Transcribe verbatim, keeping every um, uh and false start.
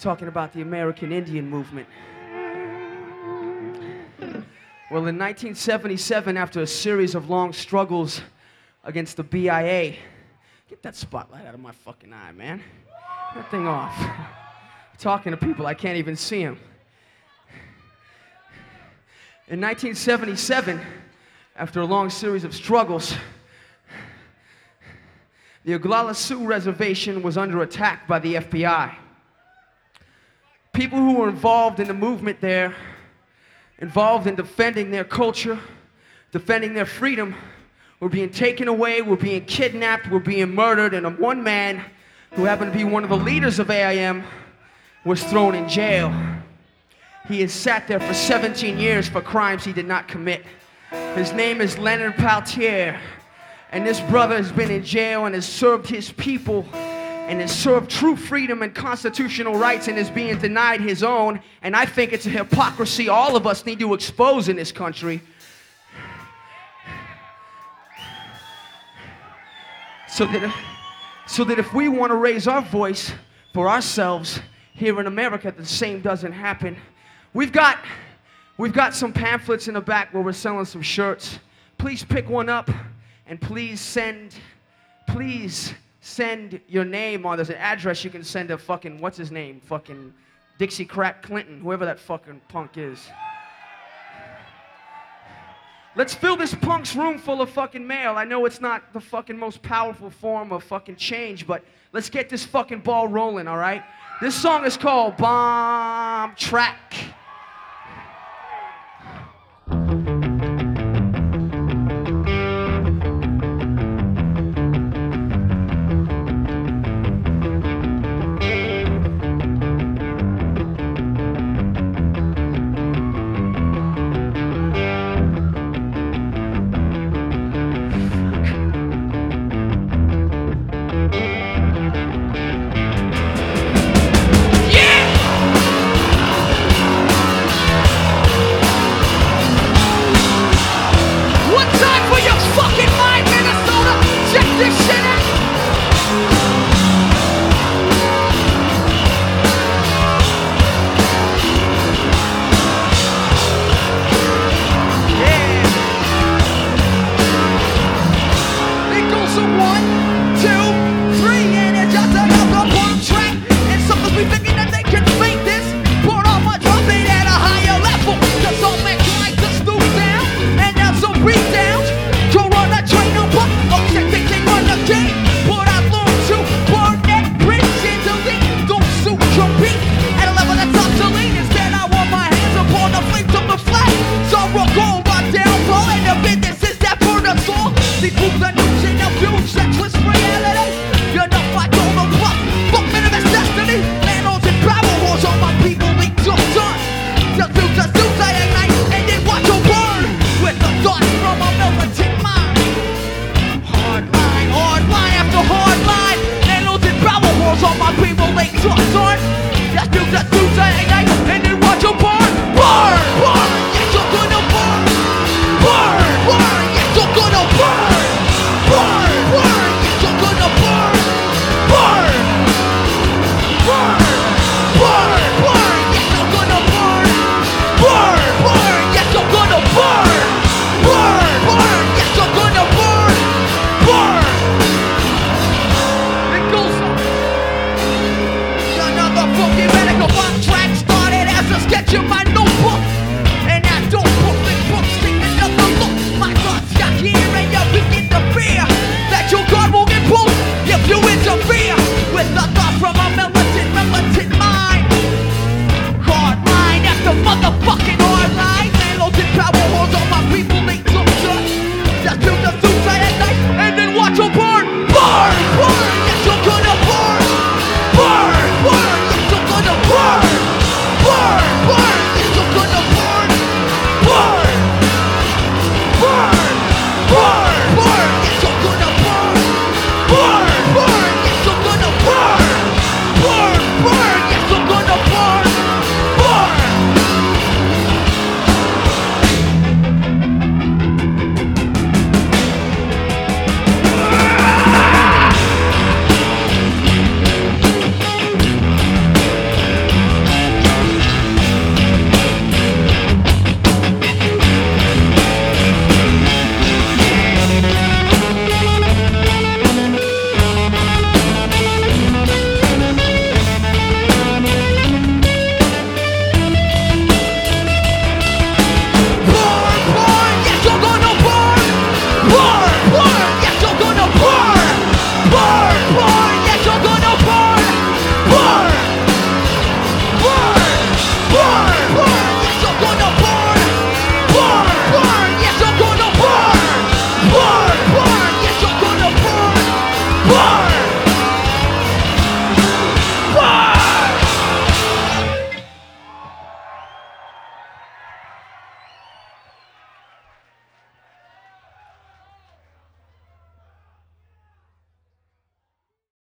talking about the American Indian movement. Well, in nineteen seventy-seven, after a series of long struggles against the B I A, get that spotlight out of my fucking eye, man. That thing off. I'm talking to people, I can't even see them. In nineteen seventy-seven, after a long series of struggles, the Oglala Sioux Reservation was under attack by the F B I. People who were involved in the movement there, involved in defending their culture, defending their freedom, were being taken away, were being kidnapped, were being murdered, and one man, who happened to be one of the leaders of A I M, was thrown in jail. He has sat there for seventeen years for crimes he did not commit. His name is Leonard Peltier, and this brother has been in jail and has served his people and has served true freedom and constitutional rights and is being denied his own. And I think it's a hypocrisy all of us need to expose in this country. So that, so that if we want to raise our voice for ourselves here in America, the same doesn't happen. We've got, we've got some pamphlets in the back where we're selling some shirts. Please pick one up and please send, please send your name on. There's an address you can send a fucking, what's his name? Fucking Dixie Crack Clinton, whoever that fucking punk is. Let's fill this punk's room full of fucking mail. I know it's not the fucking most powerful form of fucking change, but let's get this fucking ball rolling, all right? This song is called Bomb Track. On my people, they talk on. That's new, that's new,